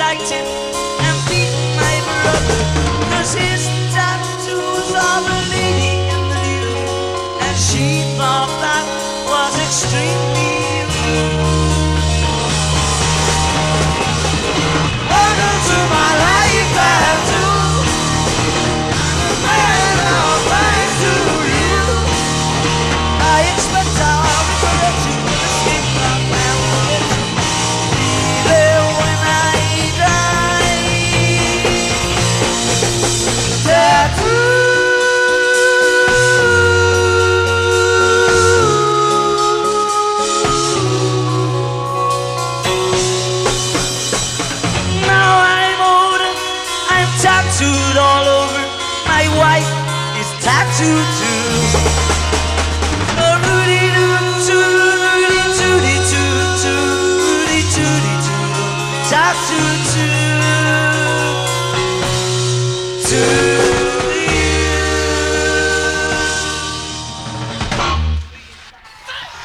fighting and beating my brother, 'cause his tattoos of a lady in the nude, and she thought that was extremely rude. Welcome to my life, tattoo. And all thanks to you, I expect I'll regret you and escape my family. There when I die, tattoo. Now I'm older, I'm tattooed all over. My wife is tattooed too. Rudy doo Rudy tooty too, Rudy tooty too, tattooed too.